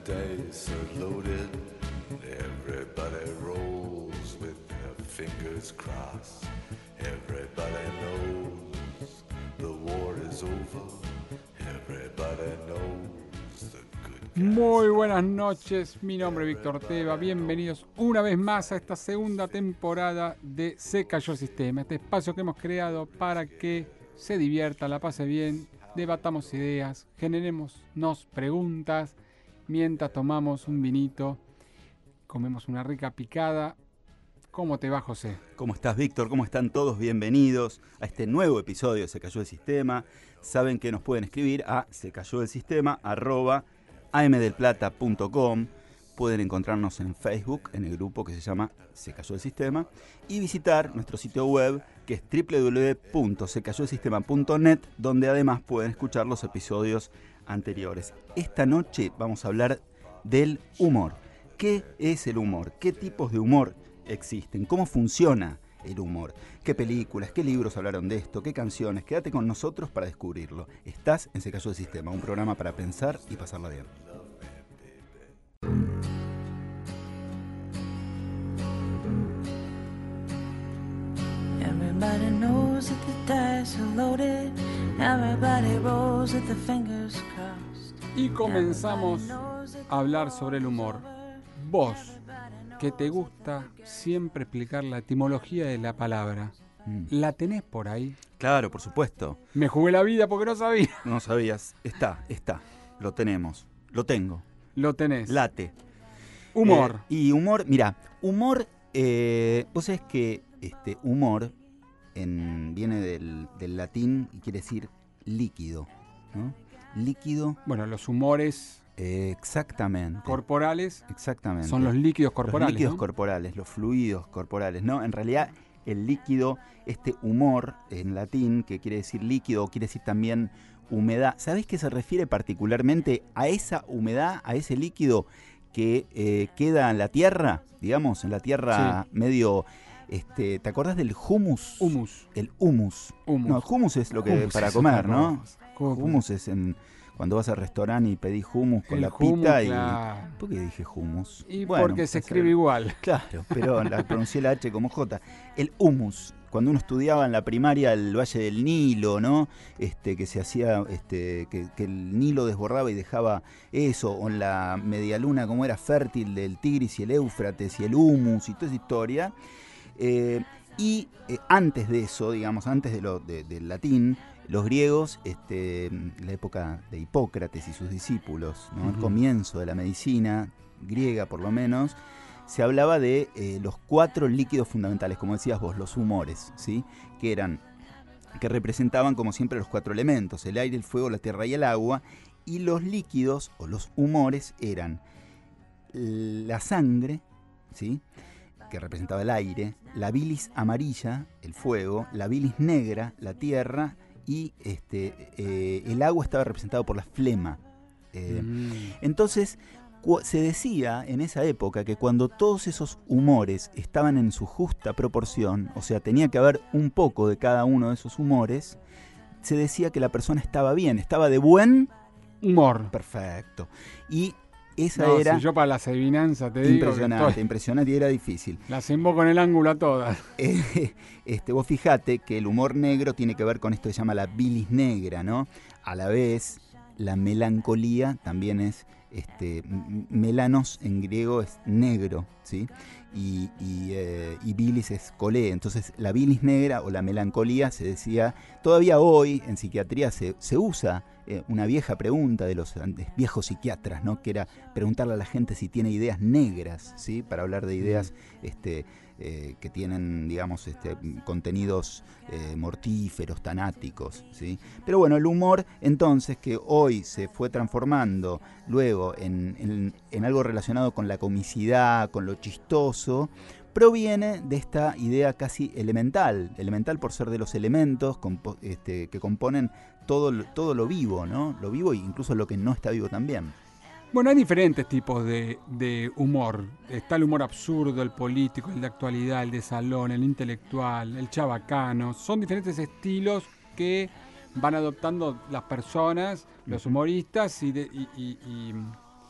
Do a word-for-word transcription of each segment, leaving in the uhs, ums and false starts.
dice are loaded. Everybody rolls with their fingers crossed. Everybody knows the war is over. Everybody knows the good guys. Muy buenas noches, mi nombre es Víctor Teva. Bienvenidos una vez más a esta segunda temporada de Se Cayó el Sistema, este espacio que hemos creado para que se divierta, la pase bien, debatamos ideas, generémonos preguntas mientras tomamos un vinito, comemos una rica picada. ¿Cómo te va, José? ¿Cómo estás, Víctor? ¿Cómo están todos? Bienvenidos a este nuevo episodio de Se Cayó el Sistema. Saben que nos pueden escribir a secayodelsistema arroba amdelplata punto com. Pueden encontrarnos en Facebook, en el grupo que se llama Se Cayó el Sistema, y visitar nuestro sitio web, que es doble u doble u doble u punto se cayó el sistema punto net, donde además pueden escuchar los episodios anteriores. Esta noche vamos a hablar del humor. ¿Qué es el humor? ¿Qué tipos de humor existen? ¿Cómo funciona el humor? ¿Qué películas, qué libros hablaron de esto? ¿Qué canciones? Quédate con nosotros para descubrirlo. Estás en Se Cayó el Sistema, un programa para pensar y pasarla bien. Everybody knows that the dice are loaded. Everybody rolls with the fingers crossed. Y comenzamos a hablar sobre el humor. Vos, que te gusta siempre explicar la etimología de la palabra, Mm. ¿la tenés por ahí? Claro, por supuesto. Me jugué la vida porque no sabía. No sabías. Está, está. Lo tenemos. Lo tengo. Lo tenés. Late. Humor. Eh, y humor, mira, humor, eh, vos sabés que este humor en, viene del, del latín y quiere decir líquido, ¿no? Líquido. Bueno, los humores eh, exactamente. corporales Exactamente. son los líquidos corporales. Los líquidos ¿no? corporales, los fluidos corporales, ¿no? En realidad, el líquido, este humor en latín, que quiere decir líquido, o quiere decir también humedad. ¿Sabés qué se refiere particularmente a esa humedad, a ese líquido que eh, queda en la tierra? Digamos, en la tierra Sí. medio... Este, ¿te acordás del hummus? Humus. El hummus. Humus. No, hummus es lo que Hummus para es comer, otra ¿no? cosa. ¿Cómo? Hummus es en cuando vas al restaurante y pedís hummus con El la hummus, pita y... claro. ¿Por qué dije hummus? Y Bueno, porque se pues, escribe eh, igual. Claro, pero la pronuncié la H como J. El hummus, cuando uno estudiaba en la primaria el Valle del Nilo, ¿no? Este, que se hacía, este, que, que el Nilo desbordaba y dejaba eso, o en la medialuna, como era fértil del Tigris y el Éufrates y el humus y toda esa historia. Eh, y eh, antes de eso, digamos, antes de lo, de, del latín, los griegos, este, en la época de Hipócrates y sus discípulos, ¿no? Uh-huh. El comienzo de la medicina griega, por lo menos, se hablaba de eh, los cuatro líquidos fundamentales, como decías vos, los humores, ¿sí? Que eran, que representaban como siempre los cuatro elementos, el aire, el fuego, la tierra y el agua, y los líquidos o los humores eran la sangre, ¿sí? Que representaba el aire, la bilis amarilla, el fuego, la bilis negra, la tierra, y este, eh, el agua estaba representado por la flema. Eh, Mm. entonces, cu- se decía en esa época que cuando todos esos humores estaban en su justa proporción, o sea, tenía que haber un poco de cada uno de esos humores, se decía que la persona estaba bien, estaba de buen... Humor. Perfecto. Y esa No, era... si yo para las adivinanzas te digo que Impresionante, estoy- impresionante y era difícil. las invoco en el ángulo a todas. Eh, este, vos fijate que el humor negro tiene que ver con esto que se llama la bilis negra, ¿no? A la vez, la melancolía también es, este, m- melanos en griego es negro, ¿sí? Y, y, eh, y bilis es colé. Entonces, la bilis negra o la melancolía se decía, todavía hoy en psiquiatría se, se usa eh, una vieja pregunta de los antes, viejos psiquiatras, ¿no? Que era preguntarle a la gente si tiene ideas negras, ¿sí? Para hablar de ideas este, eh, que tienen, digamos, este, contenidos eh, mortíferos, tanáticos, ¿sí? Pero bueno, el humor, entonces, que hoy se fue transformando luego en, en, en algo relacionado con la comicidad, con lo chistoso, proviene de esta idea casi elemental, elemental por ser de los elementos compo- este, que componen todo, lo- todo lo vivo, ¿no? Lo vivo e incluso lo que no está vivo también. Bueno, hay diferentes tipos de, de humor. Está el humor absurdo, el político, el de actualidad, el de salón, el intelectual, el chabacano. Son diferentes estilos que van adoptando las personas, los humoristas, y, de, y, y, y,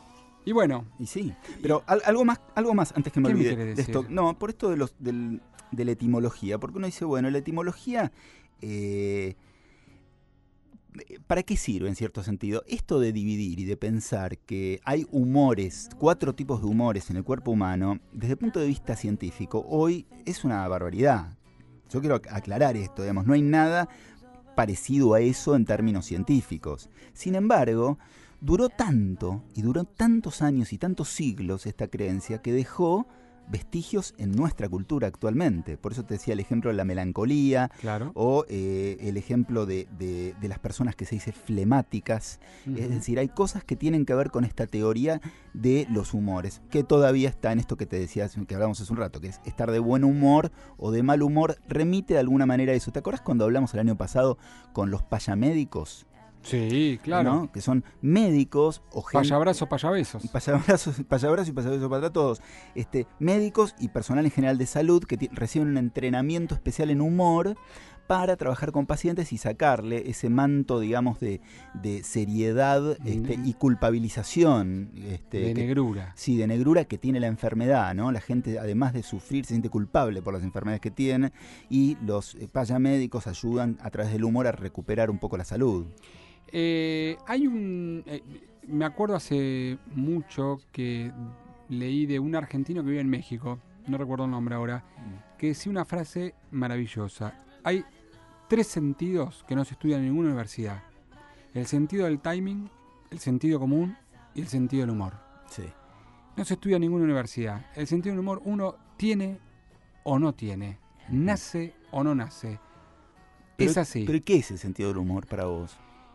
Y bueno. Y sí, pero al, algo más algo más antes que me ¿Qué me olvide querés de decir? esto. No, por esto de los del, de la etimología, porque uno dice, bueno, la etimología, eh, ¿para qué sirve en cierto sentido? Esto de dividir y de pensar que hay humores, cuatro tipos de humores en el cuerpo humano, desde el punto de vista científico, hoy es una barbaridad. Yo quiero aclarar esto, digamos, no hay nada parecido a eso en términos científicos. Sin embargo, duró tanto, y duró tantos años y tantos siglos esta creencia, que dejó vestigios en nuestra cultura actualmente. Por eso te decía el ejemplo de la melancolía, Claro. o eh, el ejemplo de, de, de las personas que se dice flemáticas. Uh-huh. Es decir, hay cosas que tienen que ver con esta teoría de los humores, que todavía está en esto que te decía, que hablamos hace un rato, que es estar de buen humor o de mal humor, remite de alguna manera a eso. ¿Te acuerdas cuando hablamos el año pasado con los payamédicos? Sí, claro. ¿No? Que son médicos o gente... Payabrazo, payabesos. Payabrazos, payabrazo y payabesos para todos. Este, médicos y personal en general de salud que t- reciben un entrenamiento especial en humor para trabajar con pacientes y sacarle ese manto, digamos, de, de seriedad este, y culpabilización. Este, de que, negrura. Sí, de negrura que tiene la enfermedad, ¿no? La gente, además de sufrir, se siente culpable por las enfermedades que tiene, y los eh, payamédicos ayudan a través del humor a recuperar un poco la salud. Eh, hay un... Eh, me acuerdo hace mucho que leí de un argentino que vive en México, no recuerdo el nombre ahora, que decía una frase maravillosa. Hay tres sentidos que no se estudian en ninguna universidad. El sentido del timing, el sentido común y el sentido del humor. Sí. No se estudia en ninguna universidad. El sentido del humor uno tiene o no tiene, nace o no nace. Pero, es así. ¿Pero qué es el sentido del humor para vos?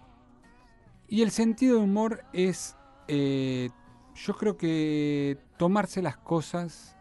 Y el sentido del humor es, eh, yo creo que tomarse las cosas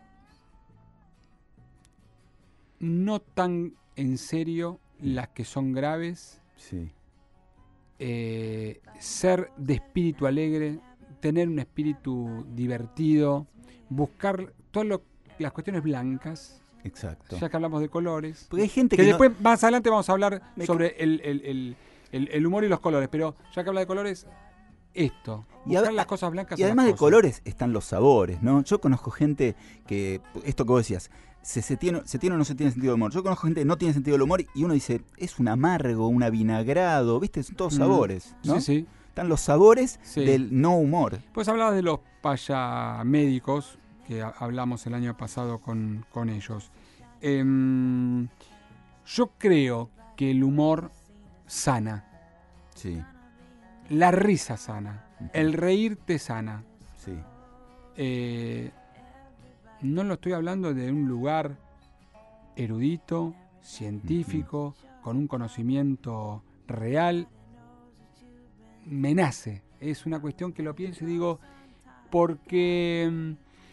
no tan en serio, las que son graves, Sí. eh, ser de espíritu alegre, tener un espíritu divertido, buscar todas lo- las cuestiones blancas, Exacto. ya que hablamos de colores. Porque hay gente Que que, después, más adelante, vamos a hablar Me sobre el, el, el, el, el humor y los colores, pero ya que habla de colores, esto, Y buscar a- las cosas blancas. Y o las además de cosas. colores están los sabores, ¿no? Yo conozco gente que, esto que vos decías, se, se, tiene, se tiene o no se tiene sentido del humor. Yo conozco gente que no tiene sentido del humor y uno dice, es un amargo, un avinagrado, ¿viste? Son todos Mm. sabores, ¿no? Sí, sí. Están los sabores Sí. del no humor. Pues hablabas de los payamédicos, que a- hablamos el año pasado con, con ellos. Em, yo creo que el humor sana, Sí, la risa sana, Ujú. el reír te sana. sí. Eh, no lo estoy hablando de un lugar erudito, científico, con un conocimiento real. Me nace. Es una cuestión que lo pienso y digo, porque mm,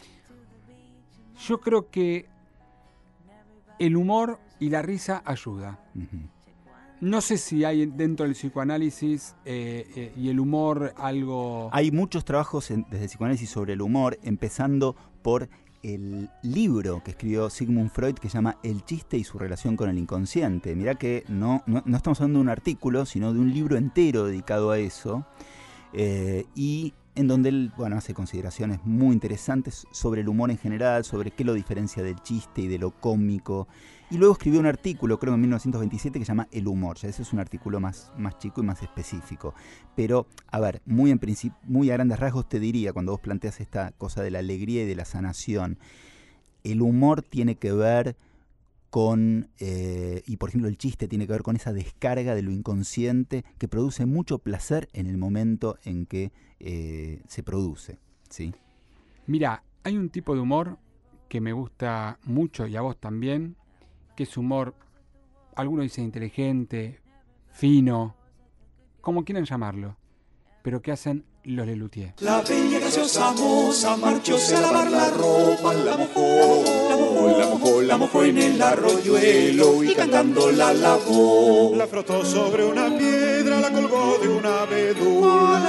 yo creo que el humor y la risa ayuda. Ujú. No sé si hay dentro del psicoanálisis eh, eh, y el humor algo... Hay muchos trabajos en- desde el psicoanálisis sobre el humor, empezando por el libro que escribió Sigmund Freud que se llama El chiste y su relación con el inconsciente. Mirá que no, no, no estamos hablando de un artículo, sino de un libro entero dedicado a eso, eh, y en donde él, bueno, hace consideraciones muy interesantes sobre el humor en general, sobre qué lo diferencia del chiste y de lo cómico. Y luego escribió un artículo, creo en mil novecientos veintisiete, que se llama El humor. Ya ese es un artículo más, más chico y más específico. Pero, a ver, muy, en principio, muy a grandes rasgos te diría, cuando vos planteas esta cosa de la alegría y de la sanación, el humor tiene que ver con, eh, y por ejemplo el chiste tiene que ver con esa descarga de lo inconsciente que produce mucho placer en el momento en que eh, se produce, ¿sí? Mira, hay un tipo de humor que me gusta mucho y a vos también, que es humor, algunos dicen inteligente, fino, como quieran llamarlo, pero que hacen los Lelutier. La bella graciosa moza marchóse a lavar la ropa, la mojó, la mojó, la mojó, la mojó en el arroyuelo y cantando la lavó. La frotó sobre una piedra, la colgó de un abedul.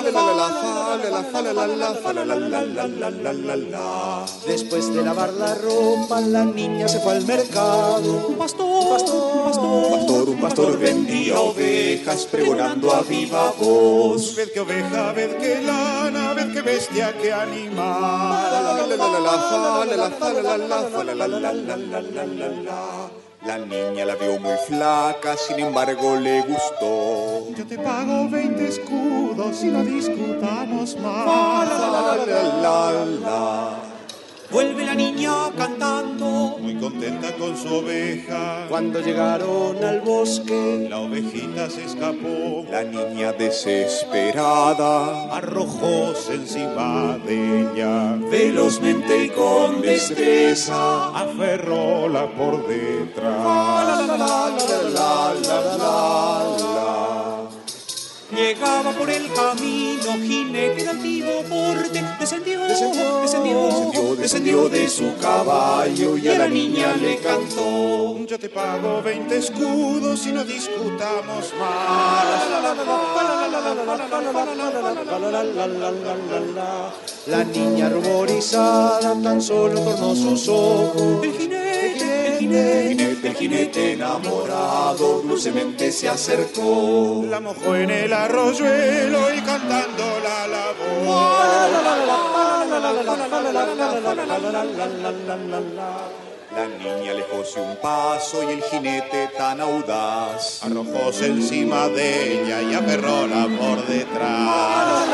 Después de lavar la ropa, la niña se fue al mercado. Un pastor, un pastor, un pastor, un pastor, un pastor vendía ovejas, pregonando a viva voz. Ved que oveja, ved ved qué lana, ved qué bestia, qué animal. La niña la vio muy flaca, sin embargo le gustó. Yo te pago veinte escudos y no discutamos más. La, la, la, la. Vuelve la niña cantando, muy contenta con su oveja. Cuando llegaron al bosque, la ovejita se escapó. La niña desesperada arrojóse encima de ella. Velozmente y con destreza aferróla por detrás. La, la, la, la, la, la, la, la. Llegaba por el camino, jinete de altivo porte, descendió, descendió, descendió, descendió, descendió de su caballo y a la niña le cantó. Yo te pago veinte escudos y no discutamos más. La niña ruborizada tan solo tornó sus ojos. El jinete, el jinete, el jinete enamorado dulcemente se acercó. La mojó en el arroyuelo y cantando la lavó. La niña alejóse un paso y el jinete tan audaz arrojóse encima de ella y aferróla por detrás.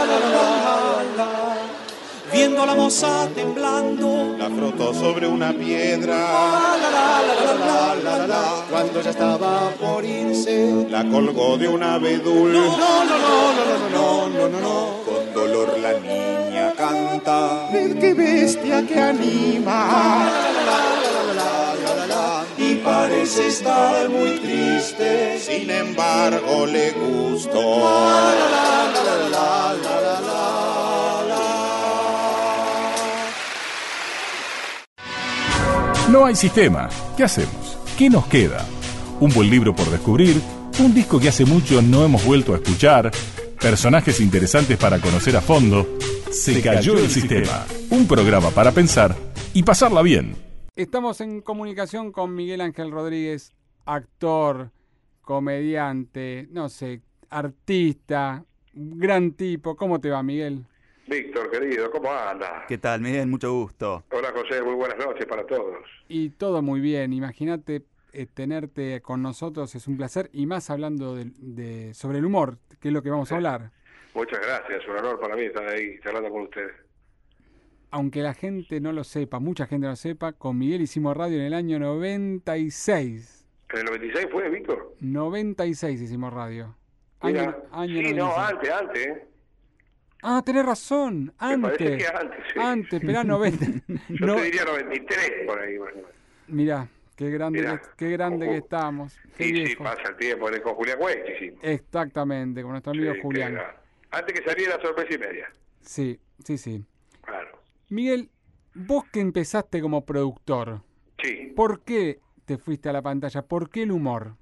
Viendo a la moza temblando, la frotó sobre una piedra. Cuando ya estaba por irse, la colgó de un abedul. No, no, no, no, no, no, no, no, no. Con dolor la niña canta. Ved qué bestia que anima. Y parece estar muy triste. Sin embargo le gustó. No hay sistema. ¿Qué hacemos? ¿Qué nos queda? Un buen libro por descubrir, un disco que hace mucho no hemos vuelto a escuchar, personajes interesantes para conocer a fondo. Se cayó el sistema. Un programa para pensar y pasarla bien. Estamos en comunicación con Miguel Ángel Rodríguez, actor, comediante, no sé, artista, gran tipo. ¿Cómo te va, Miguel? Víctor, querido, ¿cómo andas? ¿Qué tal, Miguel? Mucho gusto. Hola, José, muy buenas noches para todos. Y todo muy bien. Imagínate eh, tenerte con nosotros, es un placer, y más hablando de, de sobre el humor, que es lo que vamos a hablar. Muchas gracias, un honor para mí estar ahí charlando con ustedes. Aunque la gente no lo sepa, mucha gente no lo sepa, con Miguel hicimos radio en el año noventa y seis. ¿En el noventa y seis fue, Víctor? noventa y seis hicimos radio. Mira, Año, año sí, noventa y seis. no, antes, antes, ¿eh? Ah, tenés razón, antes. Me parece que antes, sí. Antes, esperá, noventa. Yo no, te diría noventa y tres por ahí, más o menos. Mirá, qué grande, Mirá, que, qué grande con, que estamos. Qué sí, viejo. sí, pasa el tiempo, con Julián Güey hicimos. Exactamente, con nuestro amigo Sí, Julián. Era, antes que saliera Sorpresa y Media. Sí, sí, sí. Claro. Miguel, vos que empezaste como productor, Sí. ¿por qué te fuiste a la pantalla? ¿Por qué el humor?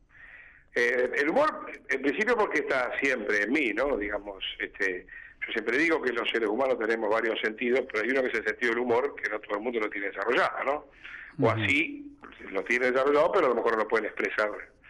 Eh, el humor, en principio porque está siempre en mí, ¿no? Digamos, este... Yo siempre digo que los seres humanos tenemos varios sentidos, pero hay uno que es el sentido del humor, que no todo el mundo lo tiene desarrollado, ¿no? O Uh-huh. así lo tiene desarrollado, pero a lo mejor no lo pueden expresar.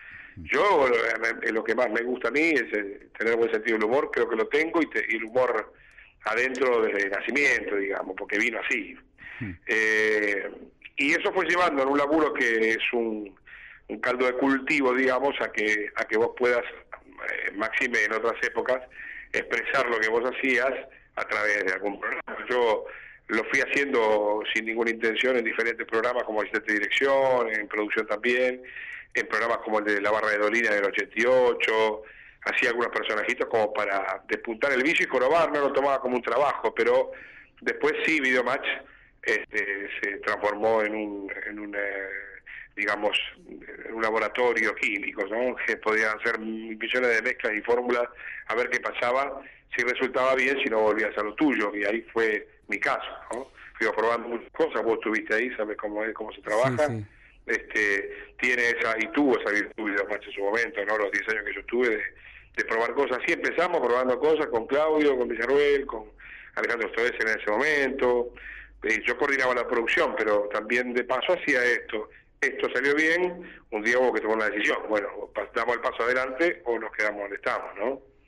Yo, eh, lo que más me gusta a mí es eh, tener buen sentido del humor, creo que lo tengo, y, te, y el humor adentro desde nacimiento, digamos, porque vino así. Uh-huh. Eh, y eso fue llevando en un laburo que es un, un caldo de cultivo, digamos, a que, a que vos puedas, eh, máxime en otras épocas, expresar lo que vos hacías a través de algún programa. Yo lo fui haciendo sin ninguna intención en diferentes programas como asistente de dirección, en producción también, en programas como el de La Barra de Dolina del ochenta y ocho, hacía algunos personajitos como para despuntar el vicio y jorobar, no lo tomaba como un trabajo, pero después sí, Videomatch este, se transformó en un, en un eh, digamos, en un laboratorio químico, ¿no? Que podían hacer millones de mezclas y fórmulas a ver qué pasaba, si resultaba bien, si no volvías a lo tuyo, y ahí fue mi caso, ¿no? Fui probando muchas cosas, vos estuviste ahí, sabes cómo es, cómo se trabaja, sí, sí. Este, tiene esa, y tuvo esa virtud Videomatch en su momento, ¿no? Los diez años que yo tuve de, de probar cosas, así empezamos probando cosas con Claudio, con Villarruel, con Alejandro Stoessel en ese momento, eh, yo coordinaba la producción, pero también de paso hacía esto. Esto salió bien, un día hubo que tomar una decisión. Bueno, damos el paso adelante o nos quedamos donde estamos, ¿no?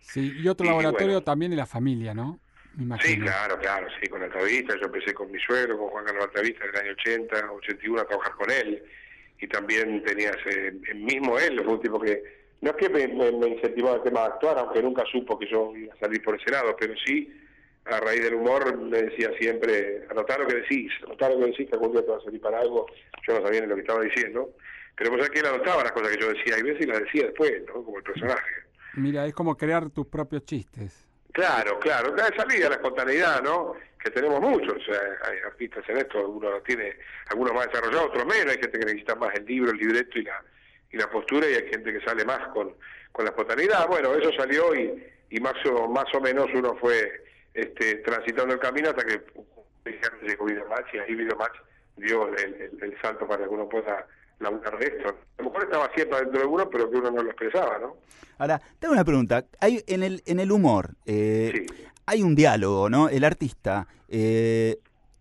Sí, y otro Y, laboratorio bueno. también de la familia, ¿no? Me imagino. Sí, claro, claro, sí, con Altavista. Yo empecé con mi suegro, con Juan Carlos Altavista en el año ochenta, ochenta y uno a trabajar con él. Y también tenías, eh, el mismo él, fue un tipo que, no es que me, me, me incentivaba el tema de actuar, aunque nunca supo que yo iba a salir por ese lado, pero sí, a raíz del humor, me decía siempre, anotá lo que decís, anotá lo que decís, que algún día te va a salir para algo. Yo no sabía ni lo que estaba diciendo, pero pues que él anotaba las cosas que yo decía, y veces y las decía después, ¿no? Como el personaje. Mira, es como crear tus propios chistes. Claro, claro, claro, esa vida, la espontaneidad, ¿no? Que tenemos muchos, o sea, hay artistas en esto, algunos tiene, algunos más desarrollados, otros menos, hay gente que necesita más el libro, el libreto y la y la postura, y hay gente que sale más con, con la espontaneidad. Bueno, eso salió y, y más o más o menos uno fue este, transitando el camino hasta que llegó Videomatch, y ahí Videomatch dio el, el, el salto para que uno pueda laburar de esto. A lo mejor estaba siempre dentro de uno, pero que uno no lo expresaba, ¿no? Ahora, tengo una pregunta. Hay en el en el humor, eh, Sí. hay un diálogo, ¿no? El artista eh,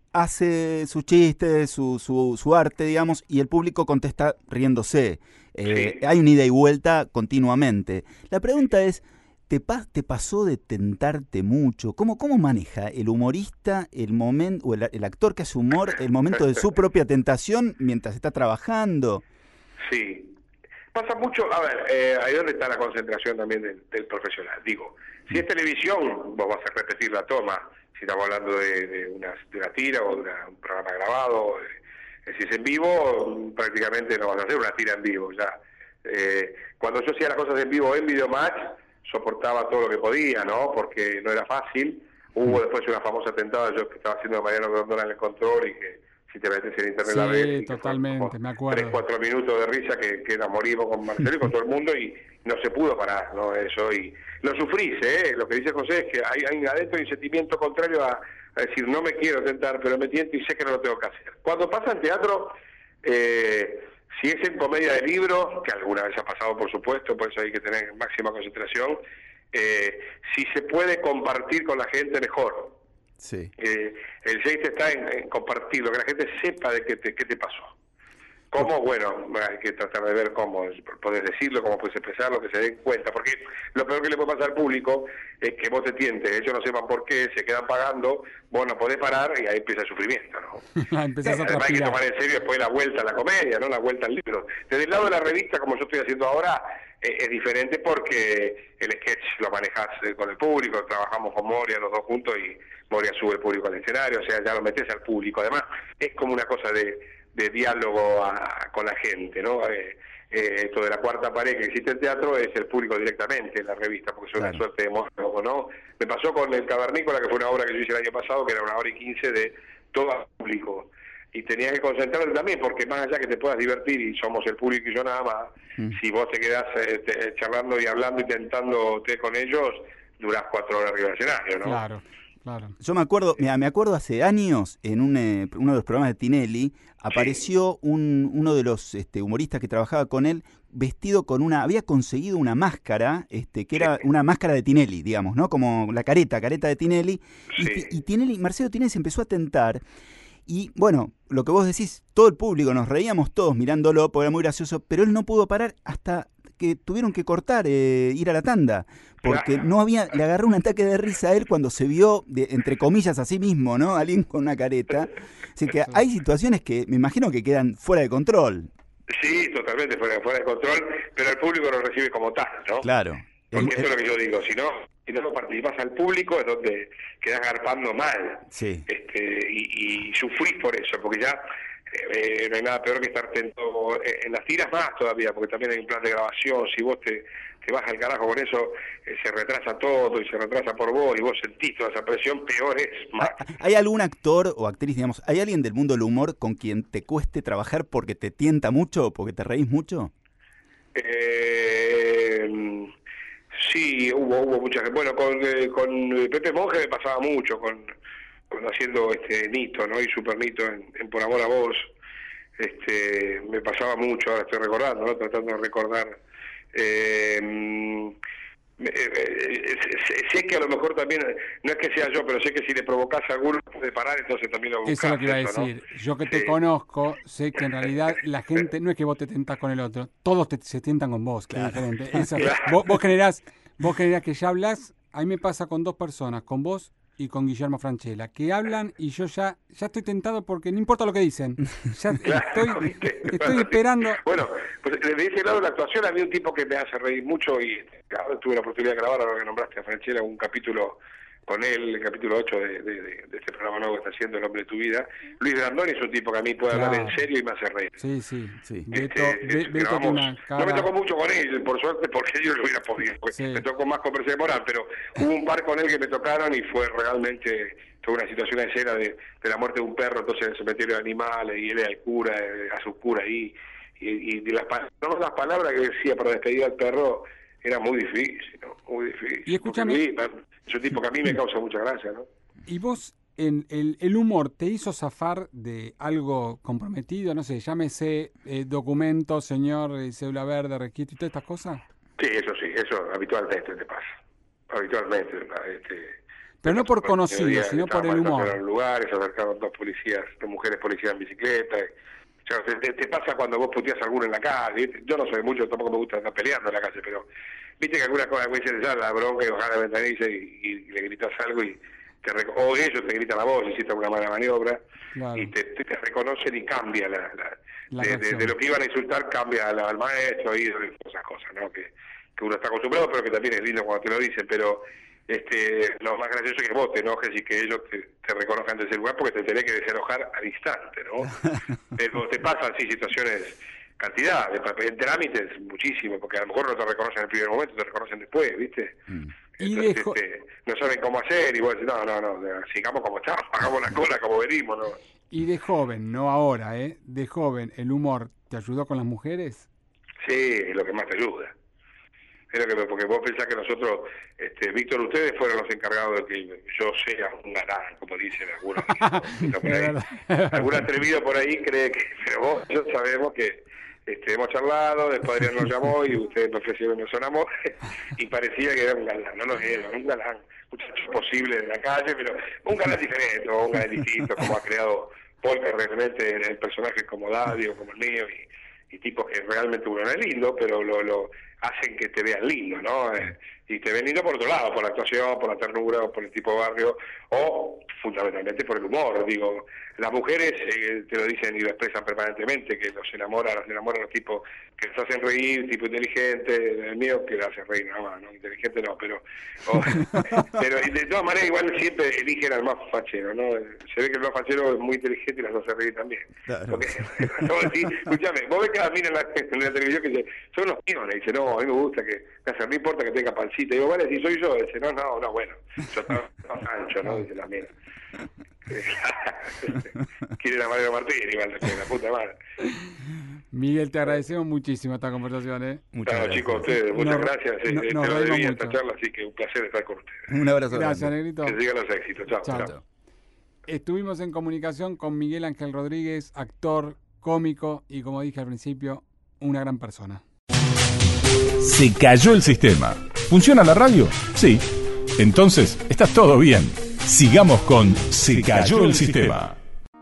hace sus chistes, su, su, su arte, digamos, y el público contesta riéndose. Eh, Sí. Hay una ida y vuelta continuamente. La pregunta es, ¿te, pa- te pasó de tentarte mucho? ¿Cómo, cómo maneja el humorista el momento, o el, el actor que hace humor, el momento de su propia tentación mientras está trabajando? Sí, pasa mucho, a ver, eh, ahí donde está la concentración también del, del profesional. Digo, si es televisión, vos vas a repetir la toma, si estamos hablando de, de, una, de una tira o de una, un programa grabado. Eh, si es en vivo, prácticamente no vas a hacer una tira en vivo. Ya eh, cuando yo hacía las cosas en vivo en Videomatch, soportaba todo lo que podía, ¿no? Porque no era fácil. Hubo después una famosa tentada, yo que estaba haciendo Mariano Grondona en el control, y que si te metes en internet Sí, la ves, y que totalmente, fue me acuerdo. tres, cuatro minutos de risa que, que nos morimos con Marcelo y con todo el mundo, y no se pudo parar, ¿no? Eso, y lo sufrís, ¿eh? Lo que dice José es que hay, hay adentro un sentimiento contrario a, a decir, no me quiero tentar, pero me tiento y sé que no lo tengo que hacer. Cuando pasa en teatro, eh, si es en comedia de libro, que alguna vez ha pasado, por supuesto, por eso hay que tener máxima concentración, eh, si se puede compartir con la gente, mejor. Sí. Eh, el chiste está en, en compartirlo, que la gente sepa de qué te, qué te pasó. ¿Cómo? Bueno, hay que tratar de ver cómo podés decirlo, cómo puedes expresarlo, que se den cuenta, porque lo peor que le puede pasar al público es que vos te tientes, ellos no sepan por qué, se quedan pagando, vos no podés parar y ahí empieza el sufrimiento, ¿no? Empezás a Además hay que transpirar. tomar en serio después la vuelta a la comedia, ¿no? La vuelta al libro. Desde el lado de la revista, como yo estoy haciendo ahora, eh, es diferente porque el sketch lo manejas eh, con el público, trabajamos con Moria los dos juntos y Moria sube el público al escenario, o sea, ya lo metes al público. Además, es como una cosa de, de diálogo a, con la gente, ¿no? Eh, eh, esto de la cuarta pared que existe en teatro es el público directamente en la revista, porque es una Claro. suerte de monólogo, ¿no? Me pasó con El Cavernícola, que fue una obra que yo hice el año pasado, que era una hora y quince de todo el público. Y tenías que concentrarte también, porque más allá que te puedas divertir, y somos el público y yo nada más, Mm. si vos te quedás eh, te- charlando y hablando y tentándote con ellos, durás cuatro horas arriba del escenario, ¿no? Claro, claro. Yo me acuerdo, mira, me acuerdo hace años en un, eh, uno de los programas de Tinelli, apareció un, uno de los este, humoristas que trabajaba con él vestido con una, había conseguido una máscara, este, que era una máscara de Tinelli, digamos, ¿no? Como la careta, careta de Tinelli. Y, Sí. Ti- y Tinelli, Marcelo Tinelli se empezó a tentar. Y bueno, lo que vos decís, todo el público, nos reíamos todos mirándolo, porque era muy gracioso, pero él no pudo parar hasta que tuvieron que cortar, eh, ir a la tanda, porque Claro. no había, le agarró un ataque de risa a él cuando se vio, de, entre comillas, a sí mismo, ¿no? Alguien con una careta. Así que hay situaciones que me imagino que quedan fuera de control. Sí, totalmente, fuera, fuera de control, pero el público lo recibe como tal, ¿no? Claro. Porque El- eso es lo que yo digo, si no, si no lo participas al público es donde quedas garpando mal. Sí. Este, y, y sufrís por eso, porque ya eh, no hay nada peor que estar tento eh, en las tiras más todavía, porque también hay un plan de grabación, si vos te, te vas al carajo con eso, eh, se retrasa todo y se retrasa por vos y vos sentís toda esa presión, peor es más. ¿Hay algún actor o actriz, digamos, hay alguien del mundo del humor con quien te cueste trabajar porque te tienta mucho o porque te reís mucho? Eh, sí, hubo hubo muchas. Bueno, con, eh, con Pepe Monge me pasaba mucho, con, con haciendo este Nito, ¿no? Y Super Nito en, en Por Amor a Vos. Este, me pasaba mucho, ahora estoy recordando, ¿no? Tratando de recordar. Eh, me- eh, sé, sé que a lo mejor también, no es que sea yo, pero sé que si le provocas a alguno puede parar, entonces también lo buscas. Eso es lo que iba a eso, ¿no? decir. Yo que te Sí. conozco, sé que en realidad la gente no es que vos te tentás con el otro, todos te, se tientan con vos, que es diferente. Eso- Claro. vos, vos generás, Vos creerás que ya hablas, a mí me pasa con dos personas, con vos y con Guillermo Francella, que hablan y yo ya ya estoy tentado porque no importa lo que dicen. Ya Claro, estoy, ¿viste? estoy esperando. Bueno, pues de ese lado de la actuación a mí un tipo que me hace reír mucho y claro, tuve la oportunidad de grabar, ahora que nombraste a Francella, un capítulo con él, el capítulo ocho de, de, de, de este programa nuevo que está haciendo El Hombre de tu Vida. Luis Brandoni es un tipo que a mí puede Claro. hablar en serio y me hace reír. Sí, sí, Sí. Beto, Este, Be- es- Beto grabamos- tiene una cara... No me tocó mucho con él, por suerte, porque yo no lo hubiera podido. Pues, Sí. Me tocó más con Mercedes Morán, pero hubo un par con él que me tocaron y fue realmente fue una situación de escena de, de la muerte de un perro, entonces en el cementerio de animales, y él era el cura, eh, a su cura ahí, y, y, y las, pa- no, las palabras que decía para despedir al perro era muy difícil, ¿no? Muy difícil. Y escúchame- Porque Luis es un tipo que a mí me causa mucha gracia, ¿no? ¿Y vos, en el, el humor, te hizo zafar de algo comprometido? No sé, llámese eh, documento, señor, eh, cédula verde, requisito y todas estas cosas. Sí, eso sí, eso habitualmente te pasa. Habitualmente. Este, Pero no por Otro conocido, día sino por estábamos el humor. En un lugar, se acercaron dos policías, dos mujeres policías en bicicleta. O sea, te, te- te pasa cuando vos puteás a alguno en la calle. ¿viste? Yo no soy mucho, tampoco me gusta andar peleando en la calle, pero viste que alguna cosa que dice ya la bronca y bajar la ventanilla y, y le gritas algo y te rec- o ellos te gritan a vos, hiciste alguna mala maniobra Claro. y te, te, te reconocen y cambia la, la- La de, de- reacción. de lo que iban a insultar cambia al, al maestro y esas cosas, ¿no? Que, que uno está acostumbrado, pero que también es lindo cuando te lo dicen, pero este lo más gracioso es que vos te enojes y que ellos te, te reconozcan de ese lugar porque te tenés que desenojar al instante, ¿no? Pero te pasan, sí, situaciones, cantidad, de papel, en trámites, muchísimo, porque a lo mejor no te reconocen en el primer momento, te reconocen después, ¿viste? Mm. Y Entonces, dejo- este, no saben cómo hacer y vos decís, no, no, no, sigamos como estamos, hagamos la cola como venimos, ¿no? Y de joven, no ahora, ¿eh? De joven, ¿el humor te ayudó con las mujeres? Sí, es lo que más te ayuda. Es lo que, porque vos pensás que nosotros, este, Víctor, ustedes fueron los encargados de que yo sea un galán, como dicen algunos. ¿no? Por ahí. Algún atrevido por ahí cree que, pero vos, yo sabemos que este, hemos charlado, después Adrián nos llamó y ustedes nos ofrecieron nuestro amor y parecía que era un galán, no lo era, un galán, muchacho posible de la calle, pero un galán diferente, o un galán distinto, como ha creado Polka realmente en el personaje como Daddy o como el mío y, y tipos que realmente uno no es lindo, pero lo, lo hacen que te vean lindo, ¿no? Eh, y te ven lindo por otro lado, por la actuación, por la ternura, o por el tipo de barrio, o fundamentalmente por el humor. Digo, las mujeres eh, te lo dicen y lo expresan permanentemente, que los enamora, los enamoran los tipos que los hacen reír, tipo inteligente, el mío que lo hace reír nada más, ¿no? Inteligente no, pero o, pero de todas maneras igual siempre eligen al más fachero, ¿no? Se ve que el más fachero es muy inteligente y las hace reír también. Claro. Porque, no, sí, escúchame, vos ves que mira en la, en la televisión que dice, son los míos, le dice, no, a mí me gusta que, me hace, no importa que tenga pancita. Y digo, vale, si soy yo, dice, no, no, no, bueno, yo estaba ancho, ¿no? Dice la mía. Quiere la Mario Martín, igual, la puta madre. Miguel, te agradecemos muchísimo esta conversación, ¿eh? Muchas Claro, gracias. chicos, a ustedes, muchas Nos- gracias. eh, no- eh, nos te lo reímos debía mucho. esta charla, así que un placer estar con ustedes. Un abrazo Gracias, grande. Negrito. Que sigan los éxitos. Chao, Chao. chao. Estuvimos en comunicación con Miguel Ángel Rodríguez, actor, cómico y, como dije al principio, una gran persona. Se cayó el sistema. ¿Funciona la radio? Sí. Entonces, está todo bien. Sigamos con Se cayó el sistema.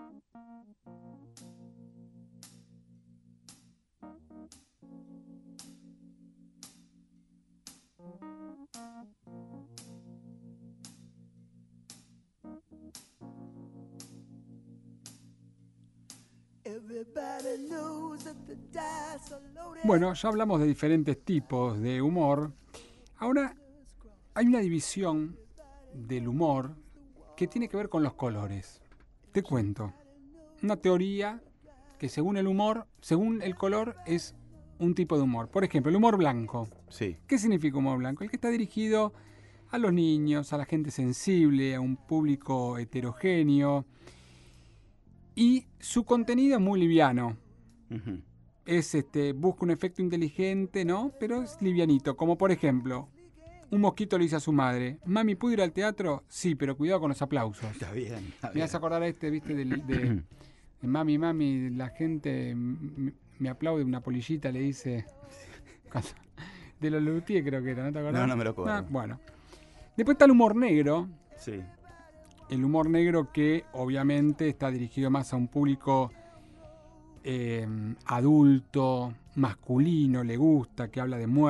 Bueno, ya hablamos de diferentes tipos de humor. Ahora hay una división del humor que tiene que ver con los colores. Te cuento. Una teoría que según el humor, según el color, es un tipo de humor. Por ejemplo, el humor blanco. Sí. ¿Qué significa humor blanco? El que está dirigido a los niños, a la gente sensible, a un público heterogéneo. Y su contenido es muy liviano. Ujú. Es este, busca un efecto inteligente, ¿no? Pero es livianito. Como por ejemplo, un mosquito le dice a su madre: mami, ¿puedo ir al teatro? Sí, pero cuidado con los aplausos. Está bien. Está Me bien. vas a acordar a este, viste, de, de, de mami, mami, la gente m- me aplaude, una polillita le dice. cuando- de los Lelutier creo que era, ¿no te acordás? No, no me lo acuerdo. Ah, bueno. Después está el humor negro. Sí. El humor negro que obviamente está dirigido más a un público eh, adulto, masculino, le gusta, que habla de muerte,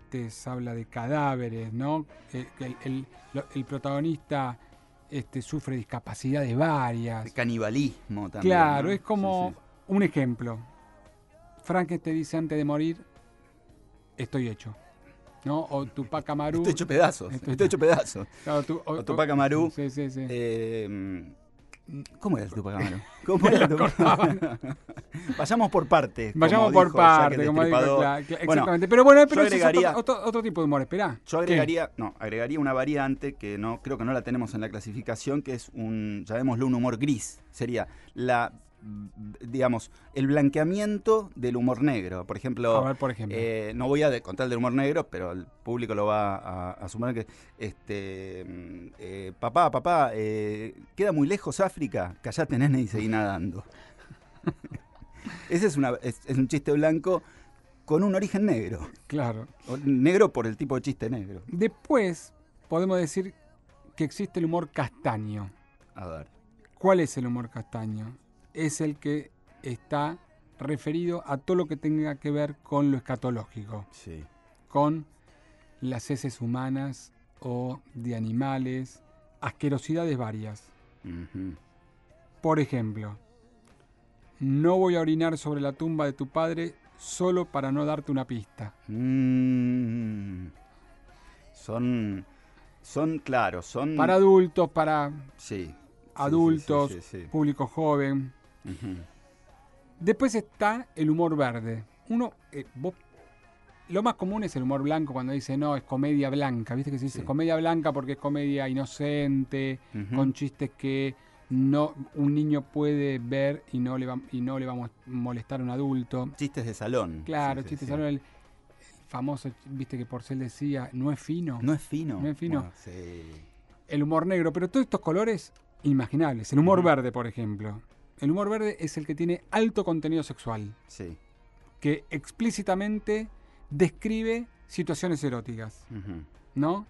chistes, habla de cadáveres, ¿no? El, el, el, el protagonista este, sufre discapacidades varias. El canibalismo también. Claro, ¿no? es como Sí, sí. un ejemplo. Frankenstein dice antes de morir, estoy hecho. ¿No? O Tupac Amaru. Estoy hecho pedazos. Estoy, estoy hecho pedazos. Claro, tu, o, o Tupac Amaru. Sí, sí, sí. Eh, ¿Cómo era el Tupac Amaru? ¿Cómo era el Tupac Amaru? Vayamos por partes. Vayamos por parte, como dijo, claro, exactamente. Bueno, pero bueno, pero eso agregaría, es otro, otro, otro tipo de humor, esperá. Yo agregaría, ¿qué? no, agregaría una variante que no, creo que no la tenemos en la clasificación, que es un, llamémoslo un humor gris. Sería la, digamos, el blanqueamiento del humor negro. Por ejemplo, a ver, por ejemplo. Eh, no voy a contar del humor negro, pero el público lo va a, a sumar que, este, eh, papá, papá, eh, queda muy lejos África, callate nene y seguí nadando. Ese es, una, es, es un chiste blanco con un origen negro. Claro. O negro por el tipo de chiste negro. Después podemos decir que existe el humor castaño. A ver. ¿Cuál es el humor castaño? Es el que está referido a todo lo que tenga que ver con lo escatológico. Sí. Con las heces humanas o de animales, asquerosidades varias. Uh-huh. Por ejemplo, no voy a orinar sobre la tumba de tu padre solo para no darte una pista. Mm. Son, son, claro, son... Para adultos, para sí, adultos, sí, sí, sí, sí. público joven. Uh-huh. Después está el humor verde. Uno, eh, vos, lo más común es el humor blanco cuando dice, no, es comedia blanca. ¿Viste que se dice sí. comedia blanca porque es comedia inocente, uh-huh. con chistes que no un niño puede ver y no le va, y no le va a molestar a un adulto? Chistes de salón. Claro, sí, chistes sí, de salón. sí. El, el famoso, viste que Porcel decía, no es fino. No es fino. No es fino. Bueno, sí. El humor negro, pero todos estos colores inimaginables. El humor uh-huh. verde, por ejemplo. El humor verde es el que tiene alto contenido sexual. Sí. Que explícitamente describe situaciones eróticas. Uh-huh. ¿No?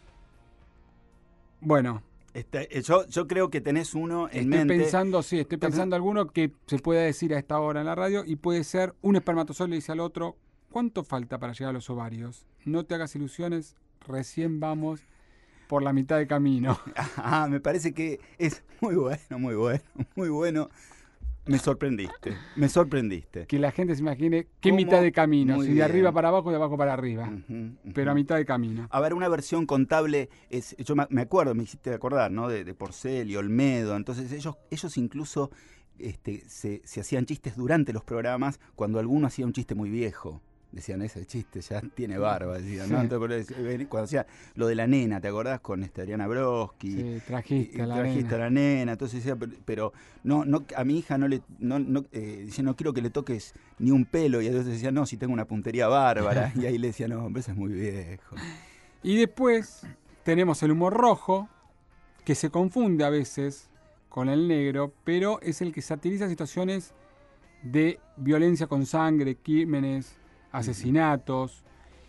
Bueno. Este, yo, yo creo que tenés uno en estoy mente. Pensando, sí, estoy pensando Pensando... alguno que se pueda decir a esta hora en la radio y puede ser un espermatozoide le dice al otro, ¿cuánto falta para llegar a los ovarios? No te hagas ilusiones, recién vamos por la mitad de camino. Ah, me parece que es muy bueno, muy bueno, muy bueno. Me sorprendiste, me sorprendiste. Que la gente se imagine qué ¿Cómo? mitad de camino, Muy si de bien. arriba para abajo o de abajo para arriba. Uh-huh, uh-huh. Pero a mitad de camino. A ver, una versión contable, es, yo me acuerdo, me hiciste acordar, ¿no? De, de Porcel y Olmedo. Entonces ellos, ellos incluso este, se, se hacían chistes durante los programas cuando alguno hacía un chiste muy viejo. Decían, ese chiste ya tiene barba, decían, ¿no? Entonces, cuando hacía lo de la nena, ¿te acordás? Con este, Ariana Broski. Sí, trajiste y, a la trajiste nena. a la nena. Entonces decía, pero, pero no, no, a mi hija no le, no, no, eh, dice, no quiero que le toques ni un pelo. Y entonces decía, no, si tengo una puntería bárbara. Y ahí le decía, no, hombre, eso es muy viejo. Y después tenemos el humor rojo, que se confunde a veces con el negro, pero es el que satiriza situaciones de violencia con sangre, crímenes, asesinatos.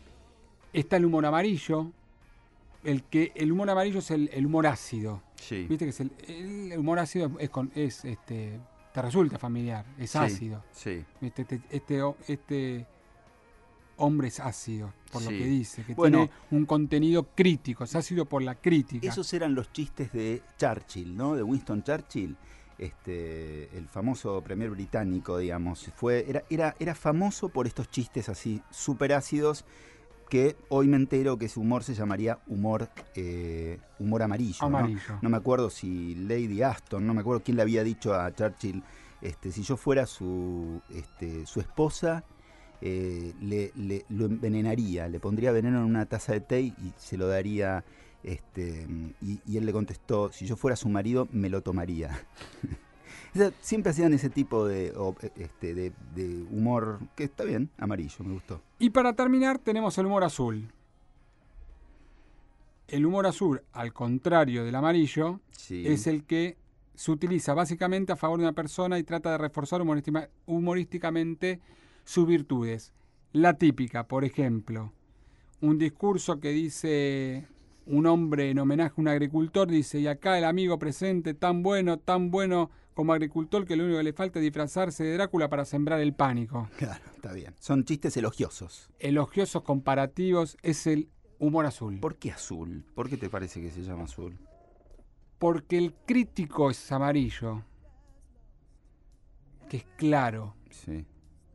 Está el humor amarillo, el que el humor amarillo es el, el humor ácido. Sí. Viste que es el, el humor ácido es, con, es este te resulta familiar, es Sí, ácido. Sí. Este, este, este, este hombre es ácido, por Sí. lo que dice, que Bueno, tiene un contenido crítico, es ácido por la crítica. Esos eran los chistes de Churchill, ¿no? De Winston Churchill. Este, el famoso premier británico, digamos, fue, era, era, era famoso por estos chistes así súper ácidos que hoy me entero que ese humor se llamaría humor eh, humor amarillo, Amarillo. ¿no? No me acuerdo si Lady Aston, no me acuerdo quién le había dicho a Churchill, este, si yo fuera su, este, su esposa, eh, le, le, lo envenenaría, le pondría veneno en una taza de té y se lo daría. Este, y, y él le contestó, si yo fuera su marido, me lo tomaría. O sea, siempre hacían ese tipo de, o, este, de, de humor, que está bien, amarillo, me gustó. Y para terminar tenemos el humor azul. El humor azul, al contrario del amarillo, Sí. es el que se utiliza básicamente a favor de una persona y trata de reforzar humorística- humorísticamente sus virtudes. La típica, por ejemplo, un discurso que dice un hombre en homenaje a un agricultor dice, y acá el amigo presente, tan bueno, tan bueno como agricultor, que lo único que le falta es disfrazarse de Drácula para sembrar el pánico. Claro, está bien. Son chistes elogiosos. Elogiosos comparativos es el humor azul. ¿Por qué azul? ¿Por qué te parece que se llama azul? Porque el crítico es amarillo, que es claro. Sí.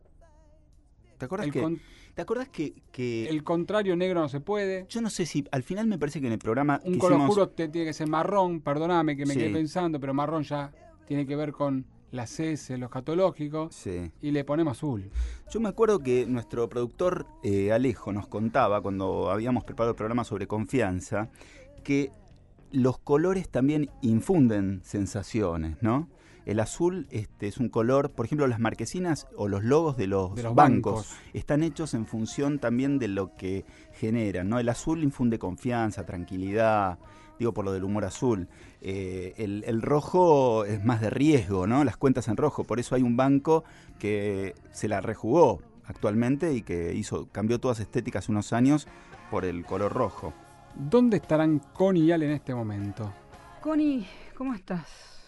¿Te acuerdas El que, con- ¿te acuerdas que, que El contrario negro no se puede. yo no sé si al final me parece que en el programa Un que color hicimos- oscuro te tiene que ser marrón, perdóname que me Sí. quedé pensando, pero marrón ya tiene que ver con las S, los catológicos, Sí. y le ponemos azul. Yo me acuerdo que nuestro productor eh, Alejo nos contaba cuando habíamos preparado el programa sobre confianza que los colores también infunden sensaciones, ¿no? El azul este, es un color, por ejemplo, las marquesinas o los logos de los, De los bancos, bancos. están hechos en función también de lo que generan, ¿no? El azul infunde confianza, tranquilidad, digo por lo del humor azul. Eh, el, el rojo es más de riesgo, ¿no? Las cuentas en rojo, por eso hay un banco que se la rejugó actualmente y que hizo cambió todas las estéticas hace unos años por el color rojo. ¿Dónde estarán Connie y Ale en este momento? Connie, ¿cómo estás?